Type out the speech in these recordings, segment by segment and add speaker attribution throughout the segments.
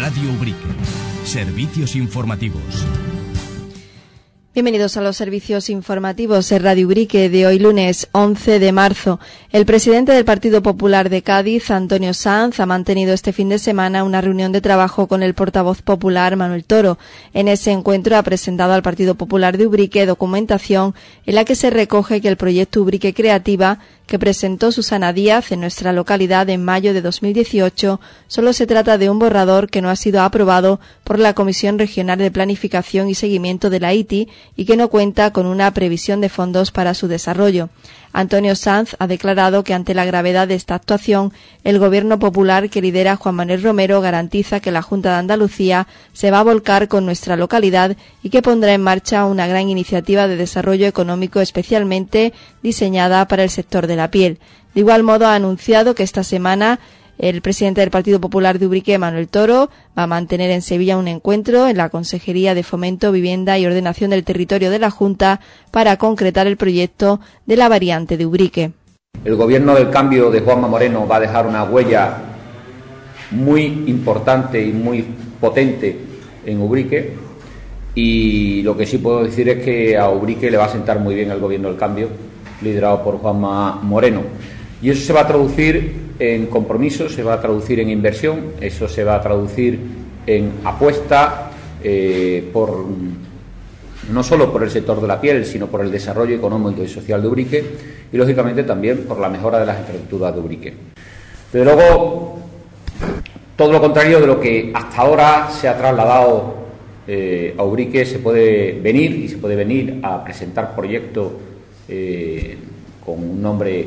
Speaker 1: Radio Ubrique. Servicios informativos.
Speaker 2: Bienvenidos a los servicios informativos de Radio Ubrique de hoy lunes 11 de marzo. El presidente del Partido Popular de Cádiz, Antonio Sanz, ha mantenido este fin de semana una reunión de trabajo con el portavoz popular Manuel Toro. En ese encuentro ha presentado al Partido Popular de Ubrique documentación en la que se recoge que el proyecto Ubrique Creativa, que presentó Susana Díaz en nuestra localidad en mayo de 2018, solo se trata de un borrador que no ha sido aprobado por la Comisión Regional de Planificación y Seguimiento de la ITI y que no cuenta con una previsión de fondos para su desarrollo. Antonio Sanz ha declarado que ante la gravedad de esta actuación, el Gobierno popular que lidera Juan Manuel Romero garantiza que la Junta de Andalucía se va a volcar con nuestra localidad y que pondrá en marcha una gran iniciativa de desarrollo económico especialmente diseñada para el sector de la piel. De igual modo, ha anunciado que esta semana el presidente del Partido Popular de Ubrique, Manuel Toro, va a mantener en Sevilla un encuentro en la Consejería de Fomento, Vivienda y Ordenación del Territorio de la Junta para concretar el proyecto de la variante de Ubrique.
Speaker 3: El Gobierno del Cambio de Juanma Moreno va a dejar una huella muy importante y muy potente en Ubrique, y lo que sí puedo decir es que a Ubrique le va a sentar muy bien el Gobierno del Cambio, liderado por Juanma Moreno. Y eso se va a traducir en compromisos, se va a traducir en inversión, eso se va a traducir en apuesta no solo por el sector de la piel, sino por el desarrollo económico y social de Ubrique y, lógicamente, también por la mejora de las infraestructuras de Ubrique. Desde luego, todo lo contrario de lo que hasta ahora se ha trasladado a Ubrique, se puede venir a presentar proyectos con un nombre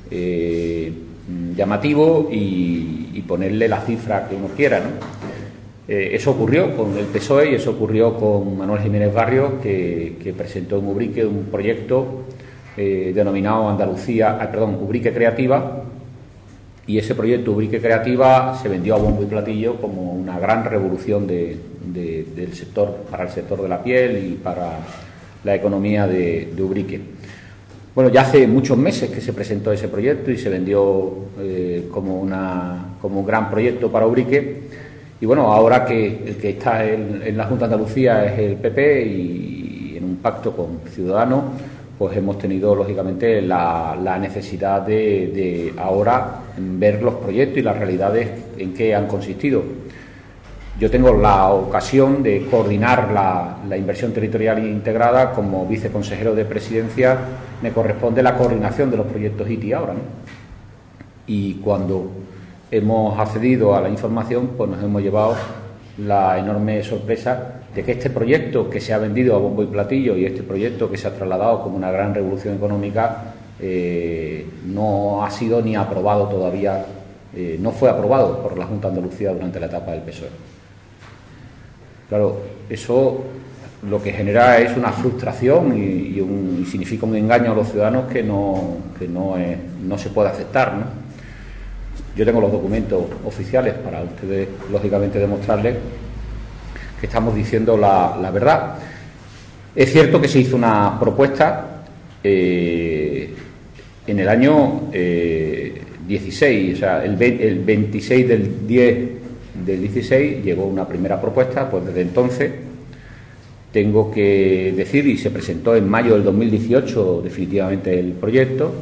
Speaker 3: llamativo y ponerle la cifra que uno quiera, ¿no? Eso ocurrió con el PSOE y eso ocurrió con Manuel Jiménez Barrio, que presentó en Ubrique un proyecto denominado Ubrique Creativa, y ese proyecto Ubrique Creativa se vendió a bombo y platillo como una gran revolución del sector, para el sector de la piel y para la economía de Ubrique. Bueno, ya hace muchos meses que se presentó ese proyecto y se vendió como un gran proyecto para Ubrique. Y bueno, ahora que el que está en la Junta de Andalucía es el PP y en un pacto con Ciudadanos, pues hemos tenido lógicamente la necesidad de ahora ver los proyectos y las realidades en que han consistido. Yo tengo la ocasión de coordinar la inversión territorial integrada. Como viceconsejero de Presidencia me corresponde la coordinación de los proyectos ITI ahora, ¿no? Y cuando hemos accedido a la información, pues nos hemos llevado la enorme sorpresa de que este proyecto que se ha vendido a bombo y platillo y este proyecto que se ha trasladado como una gran revolución económica no ha sido ni aprobado todavía, no fue aprobado por la Junta de Andalucía durante la etapa del PSOE. Claro, eso lo que genera es una frustración y significa un engaño a los ciudadanos que no se puede aceptar, ¿no? Yo tengo los documentos oficiales para ustedes, lógicamente, demostrarles que estamos diciendo la verdad. Es cierto que se hizo una propuesta en el año 16, o sea, el 26 del 10 del 16 llegó una primera propuesta. Pues desde entonces tengo que decir, y se presentó en mayo del 2018 definitivamente el proyecto,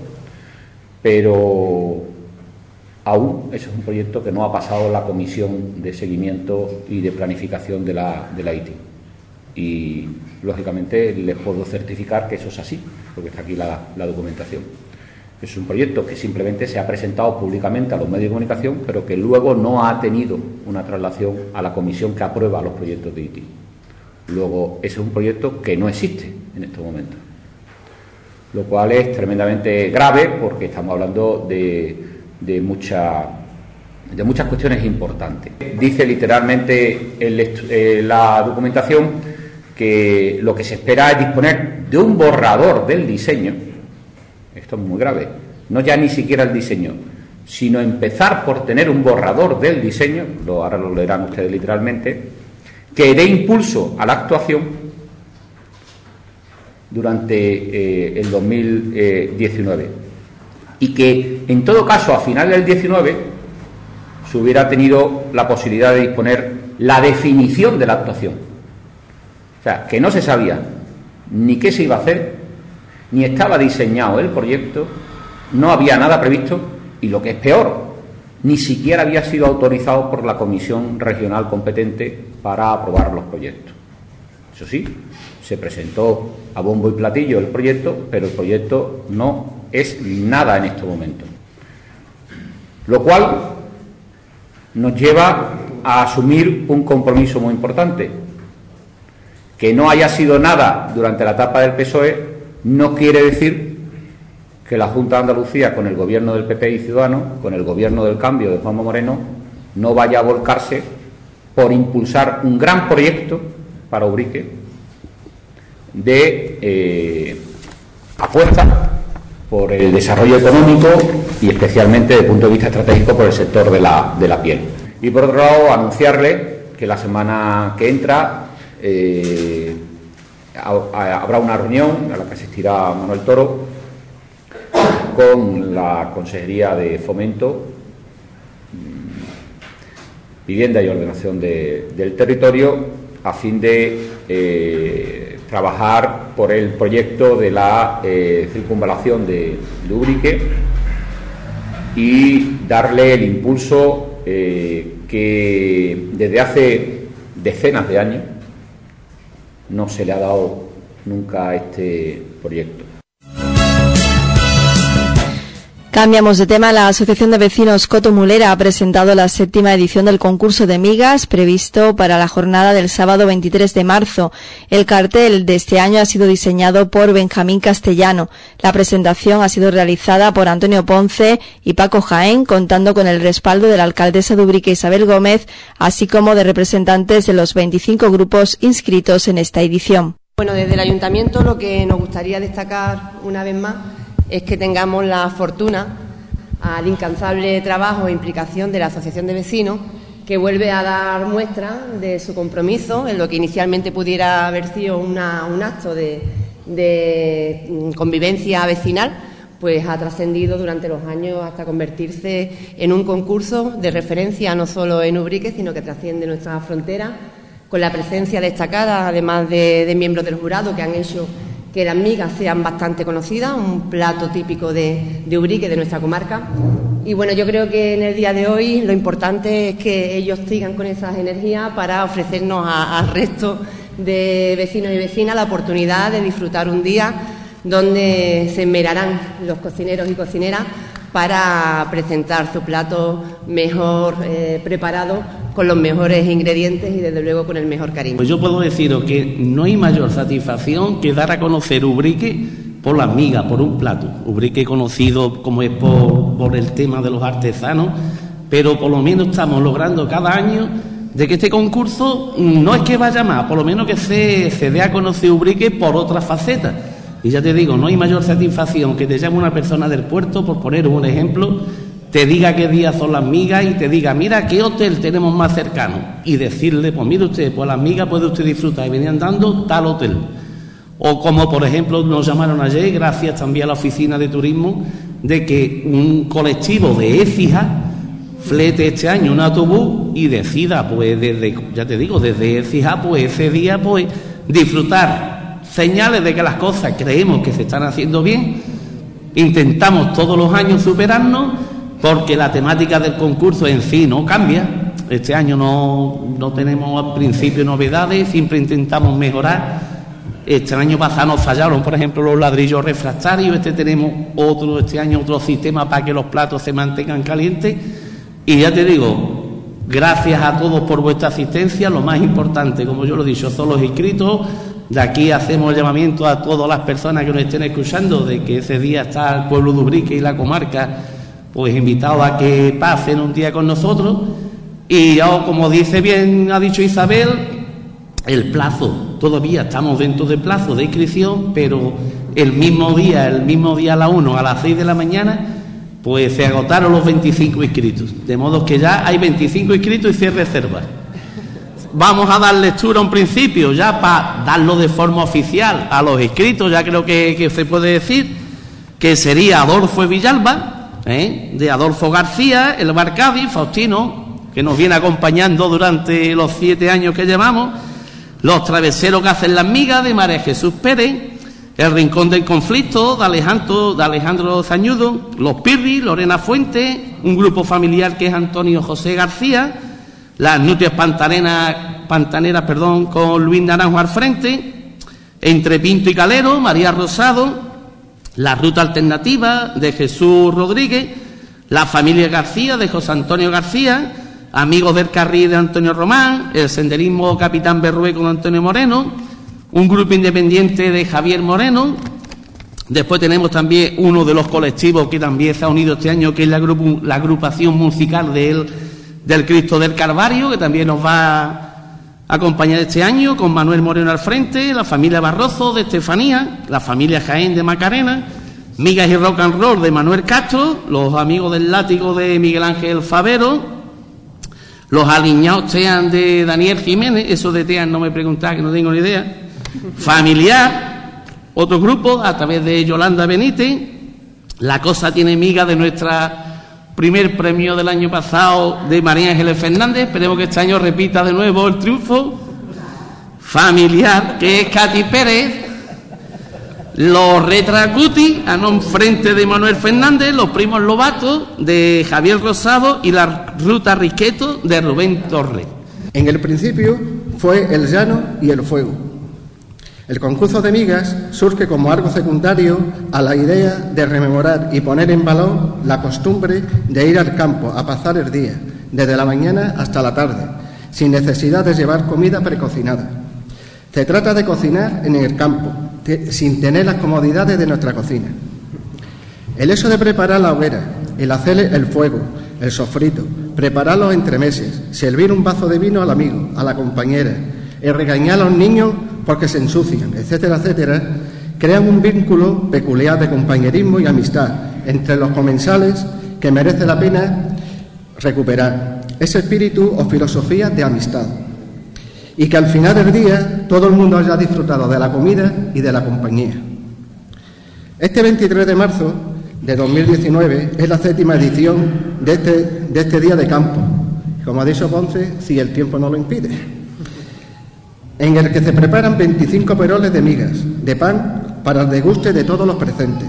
Speaker 3: pero aún ese es un proyecto que no ha pasado la Comisión de Seguimiento y de Planificación de la ITI. Y lógicamente les puedo certificar que eso es así, porque está aquí la documentación. Es un proyecto que simplemente se ha presentado públicamente a los medios de comunicación, pero que luego no ha tenido una traslación a la comisión que aprueba los proyectos de ITI. Luego, ese es un proyecto que no existe en estos momentos, lo cual es tremendamente grave, porque estamos hablando de muchas cuestiones importantes. Dice literalmente la documentación que lo que se espera es disponer de un borrador del diseño. Esto es muy grave, no ya ni siquiera el diseño, sino empezar por tener un borrador del diseño, ahora lo leerán ustedes literalmente, que dé impulso a la actuación durante el 2019, y que en todo caso a final del 19 se hubiera tenido la posibilidad de disponer la definición de la actuación. O sea, que no se sabía ni qué se iba a hacer, ni estaba diseñado el proyecto, no había nada previsto y, lo que es peor, ni siquiera había sido autorizado por la comisión regional competente para aprobar los proyectos. Eso sí, se presentó a bombo y platillo el proyecto, pero el proyecto no es nada en estos momentos. Lo cual nos lleva a asumir un compromiso muy importante. Que no haya sido nada durante la etapa del PSOE no quiere decir que la Junta de Andalucía, con el gobierno del PP y Ciudadanos, con el gobierno del cambio de Juanma Moreno, no vaya a volcarse por impulsar un gran proyecto para Ubrique de apuesta por el desarrollo económico y especialmente desde el punto de vista estratégico por el sector de la piel. Y por otro lado, anunciarle que la semana que entra habrá una reunión a la que asistirá Manuel Toro con la Consejería de Fomento, Vivienda y Ordenación del Territorio, a fin de trabajar por el proyecto de la circunvalación de Ubrique y darle el impulso que desde hace decenas de años no se le ha dado nunca a este proyecto.
Speaker 2: Cambiamos de tema. La Asociación de Vecinos Coto Mulera ha presentado la 7ª edición del concurso de migas previsto para la jornada del sábado 23 de marzo. El cartel de este año ha sido diseñado por Benjamín Castellano. La presentación ha sido realizada por Antonio Ponce y Paco Jaén, contando con el respaldo de la alcaldesa de Ubrique, Isabel Gómez, así como de representantes de los 25 grupos inscritos en esta edición.
Speaker 4: Bueno, desde el Ayuntamiento lo que nos gustaría destacar una vez más es que tengamos la fortuna al incansable trabajo e implicación de la Asociación de Vecinos, que vuelve a dar muestra de su compromiso en lo que inicialmente pudiera haber sido un acto de convivencia vecinal, pues ha trascendido durante los años hasta convertirse en un concurso de referencia no solo en Ubrique, sino que trasciende nuestras fronteras, con la presencia destacada, además de miembros del jurado que han hecho que las migas sean bastante conocidas, un plato típico de Ubrique, de nuestra comarca. Y bueno, yo creo que en el día de hoy lo importante es que ellos sigan con esas energías para ofrecernos al resto de vecinos y vecinas la oportunidad de disfrutar un día donde se esmerarán los cocineros y cocineras para presentar su plato mejor preparado, con los mejores ingredientes y desde luego con el mejor cariño.
Speaker 5: Pues yo puedo deciros que no hay mayor satisfacción que dar a conocer Ubrique por las migas, por un plato. Ubrique conocido como es por el tema de los artesanos, pero por lo menos estamos logrando cada año de que este concurso no es que vaya más, por lo menos que se dé a conocer Ubrique por otras facetas. Y ya te digo, no hay mayor satisfacción que te llame una persona del puerto, por poner un ejemplo, te diga qué días son las migas y te diga, mira, qué hotel tenemos más cercano. Y decirle, pues mire usted, pues las migas puede usted disfrutar y venir andando tal hotel. O como, por ejemplo, nos llamaron ayer, gracias también a la oficina de turismo, de que un colectivo de Écija flete este año un autobús y decida, pues desde, ya te digo, desde Écija, pues ese día, pues disfrutar. Señales de que las cosas creemos que se están haciendo bien, intentamos todos los años superarnos, porque la temática del concurso en sí no cambia. Este año no tenemos al principio novedades, siempre intentamos mejorar. Este año pasado nos fallaron, por ejemplo, los ladrillos refractarios, este año otro sistema para que los platos se mantengan calientes. Y ya te digo, gracias a todos por vuestra asistencia. Lo más importante, como yo lo he dicho, son los inscritos. De aquí hacemos el llamamiento a todas las personas que nos estén escuchando de que ese día está el pueblo de Ubrique y la comarca, pues invitados a que pasen un día con nosotros. Y ya, como dice bien, ha dicho Isabel, el plazo, todavía estamos dentro del plazo de inscripción, pero el mismo día a la 1, a las 6 de la mañana, pues se agotaron los 25 inscritos. De modo que ya hay 25 inscritos y 100 reservas. Vamos a dar lectura a un principio, ya para darlo de forma oficial a los inscritos, ya creo que se puede decir, que sería Adolfo Villalba, de Adolfo García, El Bar Cádiz, Faustino, que nos viene acompañando durante los 7 años que llevamos, Los traveseros que hacen las migas, de María Jesús Pérez, El rincón del conflicto, de Alejandro Zañudo, Los Pirri, Lorena Fuentes, un grupo familiar que es Antonio José García, Las nutrias pantaneras, con Luis Naranjo al frente, Entre Pinto y Calero, María Rosado, La ruta alternativa, de Jesús Rodríguez, La familia García, de José Antonio García, Amigos del Carril, de Antonio Román, El senderismo Capitán Berrueco, de Antonio Moreno, un grupo independiente de Javier Moreno. Después tenemos también uno de los colectivos que también se ha unido este año, que es la agrupación musical del Cristo del Calvario, que también nos va a acompañar este año, con Manuel Moreno al frente, la familia Barroso de Estefanía, la familia Jaén de Macarena, Migas y Rock and Roll de Manuel Castro, los Amigos del Látigo de Miguel Ángel Favero, los Aliñados Tean de Daniel Jiménez, eso de Tean no me preguntaba, que no tengo ni idea, Familiar, otro grupo a través de Yolanda Benítez, La cosa tiene miga, de nuestra primer premio del año pasado, de María Ángeles Fernández, esperemos que este año repita de nuevo el triunfo. Familiar, que es Katy Pérez, Los Retracuti, a frente de Manuel Fernández, Los primos Lobato, de Javier Rosado, y La ruta Risqueto, de Rubén Torres.
Speaker 6: En el principio fue el llano y el fuego. El concurso de migas surge como algo secundario a la idea de rememorar y poner en valor la costumbre de ir al campo a pasar el día, desde la mañana hasta la tarde, sin necesidad de llevar comida precocinada. Se trata de cocinar en el campo, sin tener las comodidades de nuestra cocina. El hecho de preparar la hoguera, el hacer el fuego, el sofrito, preparar los entremeses, servir un vaso de vino al amigo, a la compañera, el regañar a los niños porque se ensucian, etcétera, etcétera, crean un vínculo peculiar de compañerismo y amistad entre los comensales que merece la pena recuperar ese espíritu o filosofía de amistad, y que al final del día todo el mundo haya disfrutado de la comida y de la compañía. Este 23 de marzo de 2019 es la 7ª edición de este Día de Campo, como ha dicho Ponce, si el tiempo no lo impide, en el que se preparan 25 peroles de migas, de pan, para el deguste de todos los presentes.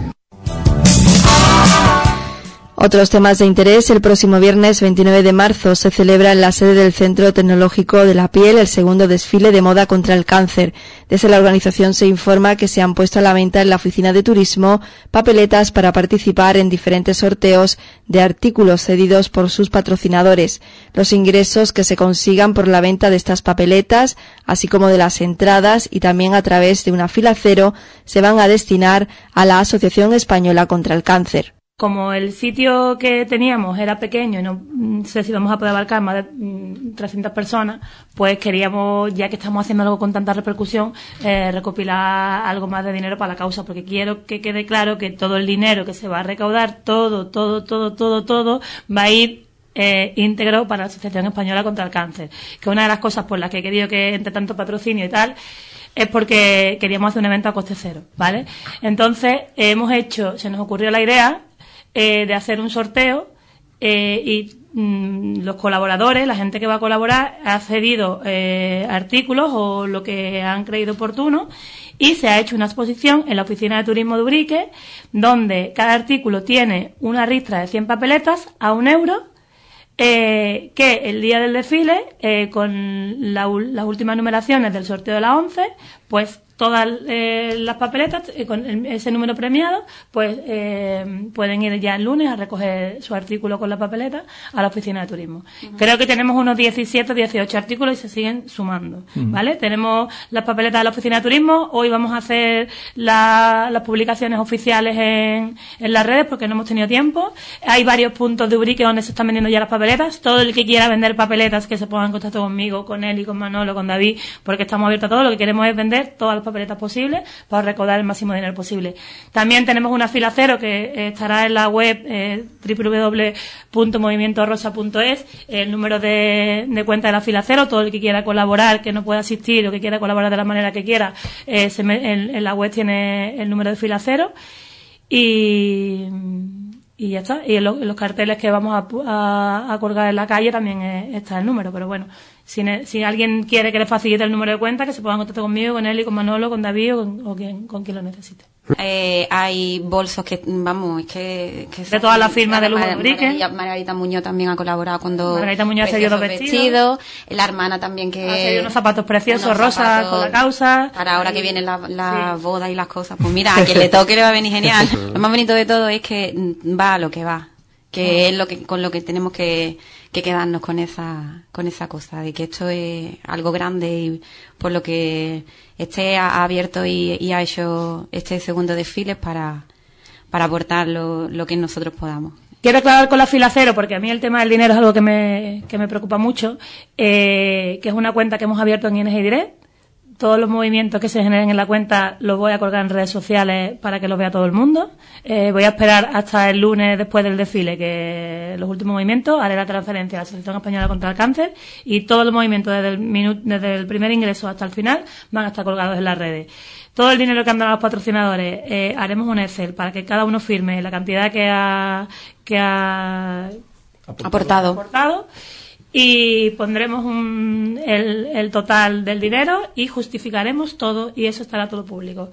Speaker 2: Otros temas de interés: el próximo viernes 29 de marzo se celebra en la sede del Centro Tecnológico de la Piel el segundo desfile de moda contra el cáncer. Desde la organización se informa que se han puesto a la venta en la oficina de turismo papeletas para participar en diferentes sorteos de artículos cedidos por sus patrocinadores. Los ingresos que se consigan por la venta de estas papeletas, así como de las entradas y también a través de una fila cero, se van a destinar a la Asociación Española contra el Cáncer.
Speaker 7: Como el sitio que teníamos era pequeño y no sé si vamos a poder abarcar más de 300 personas, pues queríamos, ya que estamos haciendo algo con tanta repercusión, recopilar algo más de dinero para la causa, porque quiero que quede claro que todo el dinero que se va a recaudar, todo va a ir íntegro para la Asociación Española contra el Cáncer. Que una de las cosas por las que he querido que entre tanto patrocinio y tal es porque queríamos hacer un evento a coste cero, ¿vale? Entonces se nos ocurrió la idea de hacer un sorteo y los colaboradores, la gente que va a colaborar, ha cedido artículos o lo que han creído oportuno, y se ha hecho una exposición en la oficina de turismo de Ubrique, donde cada artículo tiene una ristra de 100 papeletas a €1, que el día del desfile, con las últimas numeraciones del sorteo de la 11, pues todas las papeletas con ese número premiado, pues pueden ir ya el lunes a recoger su artículo con la papeleta a la oficina de turismo. Uh-huh. Creo que tenemos unos 17 o 18 artículos y se siguen sumando, uh-huh, ¿vale? Tenemos las papeletas de la oficina de turismo. Hoy vamos a hacer las publicaciones oficiales en las redes porque no hemos tenido tiempo. Hay varios puntos de Ubrique donde se están vendiendo ya las papeletas. Todo el que quiera vender papeletas, que se ponga en contacto conmigo, con él y con Manolo, con David, porque estamos abiertos a todo. Lo que queremos es vender todas las papeletas posibles para recaudar el máximo dinero posible. También tenemos una fila cero que estará en la web www.movimientorosa.es, el número de cuenta de la fila cero. Todo el que quiera colaborar, que no pueda asistir o que quiera colaborar de la manera que quiera, en la web tiene el número de fila cero. Y ya está. Y en los carteles que vamos a colgar en la calle también está el número, pero bueno, si alguien quiere que le facilite el número de cuenta, que se ponga en contacto conmigo, con él y con Manolo, con David o con quien lo necesite.
Speaker 8: Hay bolsos que, vamos, es que
Speaker 7: de todas las firmas de Luz Ubrique.
Speaker 8: Margarita Muñoz también ha colaborado cuando
Speaker 7: Margarita Muñoz ha seguido los vestidos.
Speaker 8: La hermana también que
Speaker 7: ha seguido unos zapatos preciosos, rosas, con la causa.
Speaker 8: Para ahora que vienen las bodas y las cosas. Pues mira, a quien le toque le va a venir genial. Lo más bonito de todo es que va a lo que va. Que es con lo que tenemos que quedarnos con esa cosa de que esto es algo grande y por lo que ha abierto y ha hecho este segundo desfile para aportar lo que nosotros podamos.
Speaker 7: Quiero aclarar con la fila cero, porque a mí el tema del dinero es algo que me preocupa mucho, que es una cuenta que hemos abierto en ING Direct. Todos los movimientos que se generen en la cuenta los voy a colgar en redes sociales para que los vea todo el mundo. Voy a esperar hasta el lunes después del desfile, que los últimos movimientos, haré la transferencia a la Asociación Española contra el Cáncer y todos los movimientos desde el primer ingreso hasta el final van a estar colgados en las redes. Todo el dinero que han dado los patrocinadores, haremos un Excel para que cada uno firme la cantidad que ha
Speaker 8: aportado.
Speaker 7: Y pondremos el total del dinero y justificaremos todo y eso estará todo público.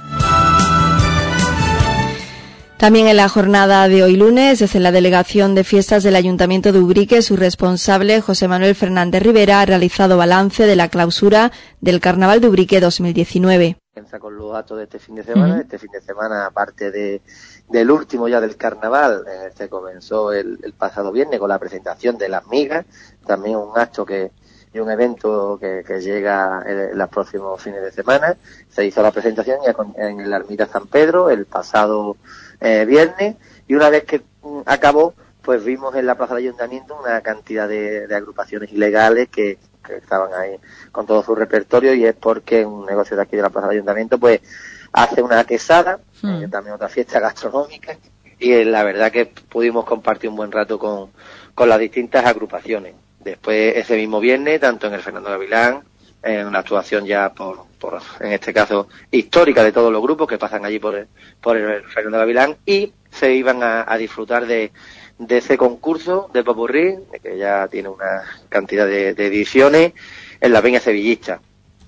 Speaker 2: También en la jornada de hoy lunes, desde la Delegación de Fiestas del Ayuntamiento de Ubrique, su responsable, José Manuel Fernández Rivera, ha realizado balance de la clausura del Carnaval de Ubrique 2019.
Speaker 9: Con los actos de este fin de semana. Este fin de semana, aparte del último ya del carnaval, comenzó el pasado viernes con la presentación de las migas, también un acto y un evento que llega en los próximos fines de semana. Se hizo la presentación ya en la Ermita San Pedro el pasado viernes, y una vez que acabó, pues vimos en la Plaza del Ayuntamiento una cantidad de agrupaciones ilegales que estaban ahí con todo su repertorio, y es porque un negocio de aquí de la Plaza del Ayuntamiento pues hace una quesada, también otra fiesta gastronómica, y la verdad que pudimos compartir un buen rato con las distintas agrupaciones. Después, ese mismo viernes, tanto en el Fernando Gavilán, en una actuación ya por en este caso histórica de todos los grupos que pasan allí por el Fernando Gavilán, y se iban a disfrutar de ese concurso de popurrí, que ya tiene una cantidad de ediciones, en la Peña Sevillista.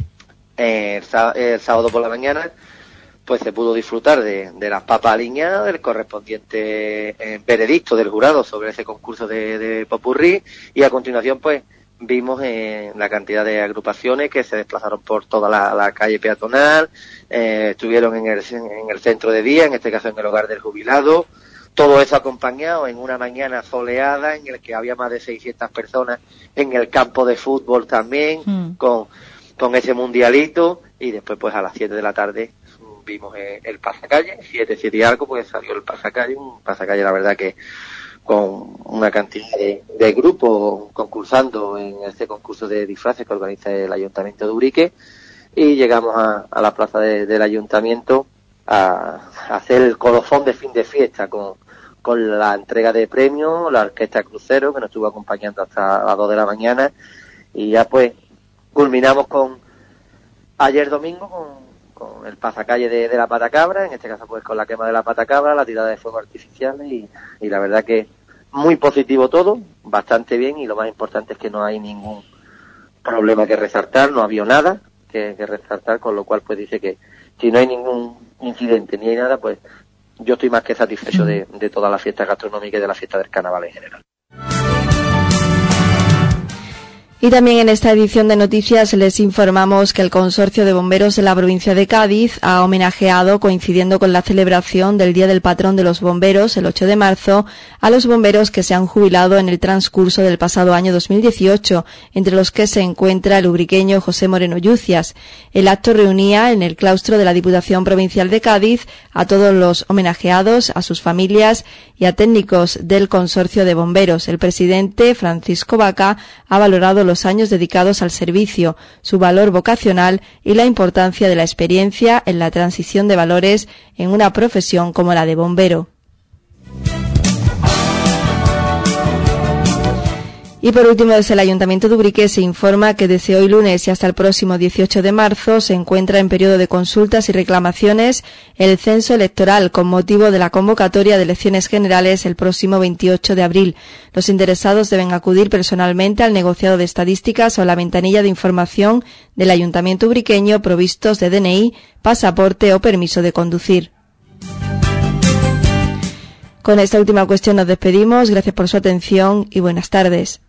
Speaker 9: El sábado por la mañana pues se pudo disfrutar de las papas aliñadas, del correspondiente veredicto del jurado sobre ese concurso de popurrí, y a continuación pues vimos la cantidad de agrupaciones que se desplazaron por toda la calle peatonal, estuvieron en el centro de día, en este caso en el hogar del jubilado. Todo eso acompañado en una mañana soleada en el que había más de 600 personas en el campo de fútbol también, con ese mundialito, y después pues a las 7 de la tarde vimos el pasacalle, 7 y algo, pues salió el pasacalle, un pasacalle la verdad que con una cantidad de grupos concursando en este concurso de disfraces que organiza el Ayuntamiento de Ubrique, y llegamos a la plaza del Ayuntamiento a hacer el colofón de fin de fiesta con la entrega de premios, la orquesta Crucero que nos estuvo acompañando hasta las 2 de la mañana, y ya pues culminamos ayer domingo con el pasacalle de la Patacabra, en este caso pues con la quema de la Patacabra, la tirada de fuegos artificiales, y la verdad que muy positivo todo, bastante bien, y lo más importante es que no hay ningún problema que resaltar, no había nada que resaltar, con lo cual pues dice que si no hay ningún incidente ni hay nada, pues yo estoy más que satisfecho de toda la fiesta gastronómica y de la fiesta del carnaval en general.
Speaker 2: Y también en esta edición de noticias les informamos que el Consorcio de Bomberos de la provincia de Cádiz ha homenajeado, coincidiendo con la celebración del Día del Patrón de los Bomberos, el 8 de marzo, a los bomberos que se han jubilado en el transcurso del pasado año 2018, entre los que se encuentra el ubriqueño José Moreno Yucias. El acto reunía en el claustro de la Diputación Provincial de Cádiz a todos los homenajeados, a sus familias y a técnicos del Consorcio de Bomberos. El presidente, Francisco Vaca, ha valorado los años dedicados al servicio, su valor vocacional y la importancia de la experiencia en la transición de valores en una profesión como la de bombero. Y por último, desde el Ayuntamiento de Ubrique se informa que desde hoy lunes y hasta el próximo 18 de marzo se encuentra en periodo de consultas y reclamaciones el censo electoral con motivo de la convocatoria de elecciones generales el próximo 28 de abril. Los interesados deben acudir personalmente al negociado de estadísticas o a la ventanilla de información del Ayuntamiento ubriqueño provistos de DNI, pasaporte o permiso de conducir. Con esta última cuestión nos despedimos. Gracias por su atención y buenas tardes.